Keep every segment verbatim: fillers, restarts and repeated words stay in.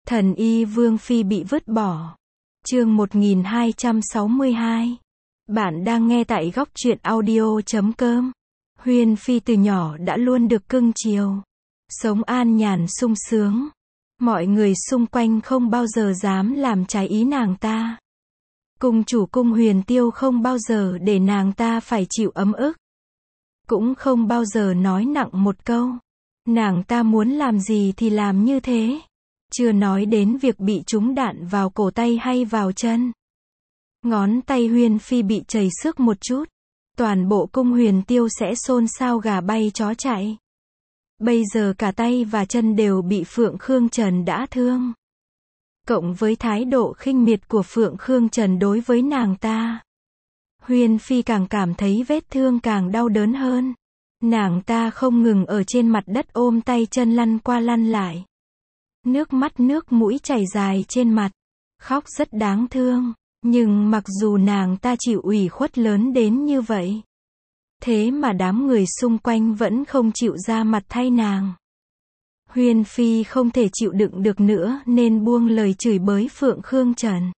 Thần y Vương Phi bị vứt bỏ. Chương một nghìn hai trăm sáu mươi hai. Bạn đang nghe tại góc truyện audio chấm com. Huyên Phi từ nhỏ đã luôn được cưng chiều, sống an nhàn sung sướng. Mọi người xung quanh không bao giờ dám làm trái ý nàng ta. Cung chủ cung Huyền Tiêu không bao giờ để nàng ta phải chịu ấm ức. Cũng không bao giờ nói nặng một câu. Nàng ta muốn làm gì thì làm như thế. Chưa nói đến việc bị trúng đạn vào cổ tay hay vào chân. Ngón tay Huyên Phi bị chảy xước một chút, toàn bộ cung Huyền Tiêu sẽ xôn xao gà bay chó chạy. Bây giờ cả tay và chân đều bị Phượng Khương Trần đã thương. Cộng với thái độ khinh miệt của Phượng Khương Trần đối với nàng ta, Huyên Phi càng cảm thấy vết thương càng đau đớn hơn. Nàng ta không ngừng ở trên mặt đất ôm tay chân lăn qua lăn lại. Nước mắt nước mũi chảy dài trên mặt. Khóc rất đáng thương. Nhưng mặc dù nàng ta chịu ủy khuất lớn đến như vậy, thế mà đám người xung quanh vẫn không chịu ra mặt thay nàng. Huyên Phi không thể chịu đựng được nữa nên buông lời chửi bới Phượng Khương Trần.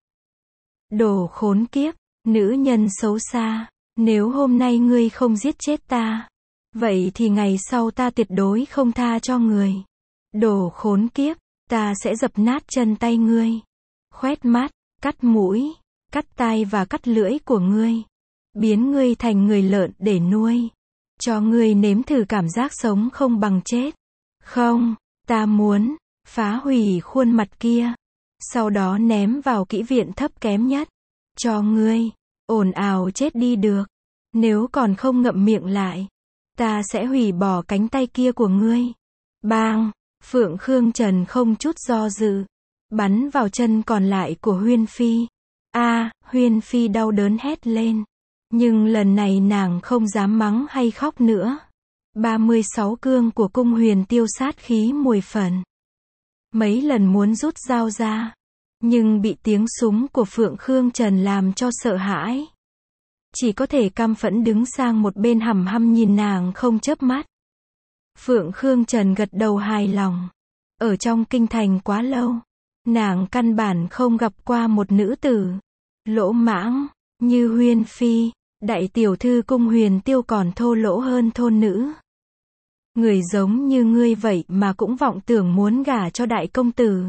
Đồ khốn kiếp, nữ nhân xấu xa, nếu hôm nay ngươi không giết chết ta, vậy thì ngày sau ta tuyệt đối không tha cho người. Đồ khốn kiếp, ta sẽ dập nát chân tay ngươi, khoét mắt, cắt mũi, cắt tai và cắt lưỡi của ngươi, biến ngươi thành người lợn để nuôi, cho ngươi nếm thử cảm giác sống không bằng chết. Không, ta muốn phá hủy khuôn mặt kia, sau đó ném vào kỹ viện thấp kém nhất, cho ngươi ồn ào chết đi được. Nếu còn không ngậm miệng lại, ta sẽ hủy bỏ cánh tay kia của ngươi. Bang! Phượng Khương Trần không chút do dự, bắn vào chân còn lại của Huyên Phi. A, à, Huyên Phi đau đớn hét lên. Nhưng lần này nàng không dám mắng hay khóc nữa. ba mươi sáu cương của cung Huyền Tiêu sát khí mười phần. Mấy lần muốn rút dao ra, nhưng bị tiếng súng của Phượng Khương Trần làm cho sợ hãi. Chỉ có thể căm phẫn đứng sang một bên hằm hăm nhìn nàng không chớp mắt. Phượng Khương Trần gật đầu hài lòng. Ở trong kinh thành quá lâu, nàng căn bản không gặp qua một nữ tử lỗ mãng như Huyên Phi. Đại tiểu thư cung Huyền Tiêu còn thô lỗ hơn thôn nữ. Người giống như ngươi vậy mà cũng vọng tưởng muốn gả cho đại công tử.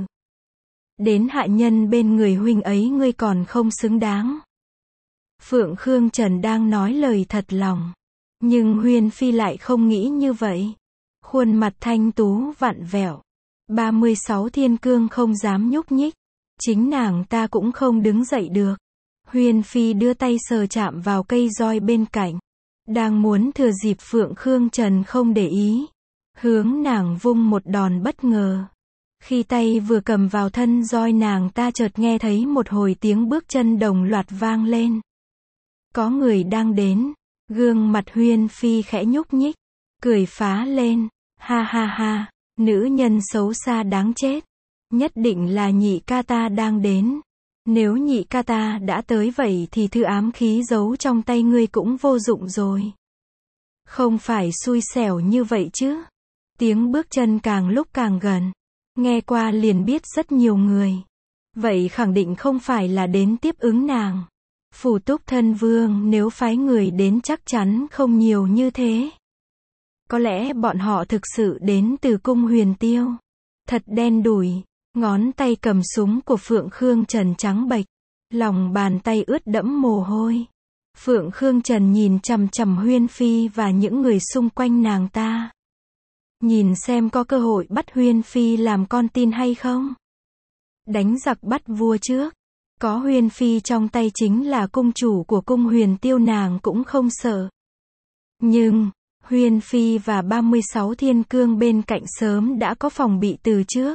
Đến hạ nhân bên người huynh ấy ngươi còn không xứng đáng. Phượng Khương Trần đang nói lời thật lòng, nhưng Huyên Phi lại không nghĩ như vậy. Khuôn mặt thanh tú vặn vẹo. ba mươi sáu thiên cương không dám nhúc nhích. Chính nàng ta cũng không đứng dậy được. Huyên Phi đưa tay sờ chạm vào cây roi bên cạnh. Đang muốn thừa dịp Phượng Khương Trần không để ý, hướng nàng vung một đòn bất ngờ. Khi tay vừa cầm vào thân roi nàng ta chợt nghe thấy một hồi tiếng bước chân đồng loạt vang lên. Có người đang đến. Gương mặt Huyên Phi khẽ nhúc nhích, cười phá lên. Ha ha ha, nữ nhân xấu xa đáng chết. Nhất định là nhị ca ta đang đến. Nếu nhị ca ta đã tới vậy thì thư ám khí giấu trong tay ngươi cũng vô dụng rồi. Không phải xui xẻo như vậy chứ. Tiếng bước chân càng lúc càng gần. Nghe qua liền biết rất nhiều người. Vậy khẳng định không phải là đến tiếp ứng nàng. Phủ Túc thân vương nếu phái người đến chắc chắn không nhiều như thế. Có lẽ bọn họ thực sự đến từ cung Huyền Tiêu. Thật đen đủi. Ngón tay cầm súng của Phượng Khương Trần trắng bệch, lòng bàn tay ướt đẫm mồ hôi. Phượng Khương Trần nhìn chằm chằm Huyên Phi và những người xung quanh nàng ta. Nhìn xem có cơ hội bắt Huyên Phi làm con tin hay không. Đánh giặc bắt vua trước. Có Huyên Phi trong tay chính là cung chủ của cung Huyền Tiêu nàng cũng không sợ. Nhưng Huyên Phi và ba mươi sáu thiên cương bên cạnh sớm đã có phòng bị từ trước.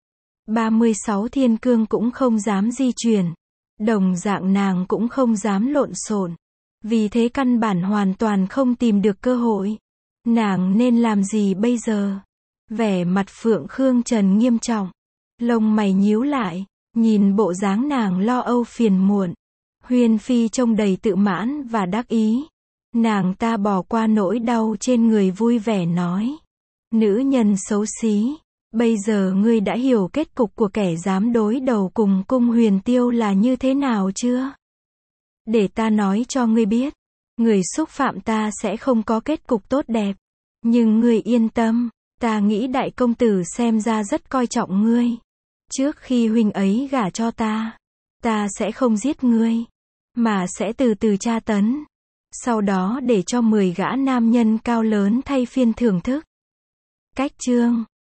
ba mươi sáu thiên cương cũng không dám di chuyển. Đồng dạng nàng cũng không dám lộn xộn. Vì thế căn bản hoàn toàn không tìm được cơ hội. Nàng nên làm gì bây giờ? Vẻ mặt Phượng Khương Trần nghiêm trọng. Lông mày nhíu lại. Nhìn bộ dáng nàng lo âu phiền muộn. Huyên Phi trông đầy tự mãn và đắc ý. Nàng ta bỏ qua nỗi đau trên người vui vẻ nói. Nữ nhân xấu xí. Bây giờ ngươi đã hiểu kết cục của kẻ dám đối đầu cùng cung huyền tiêu là như thế nào chưa? Để ta nói cho ngươi biết, người xúc phạm ta sẽ không có kết cục tốt đẹp. Nhưng ngươi yên tâm, ta nghĩ đại công tử xem ra rất coi trọng ngươi. Trước khi huynh ấy gả cho ta, ta sẽ không giết ngươi, mà sẽ từ từ tra tấn. Sau đó để cho mười gã nam nhân cao lớn thay phiên thưởng thức. Cách chương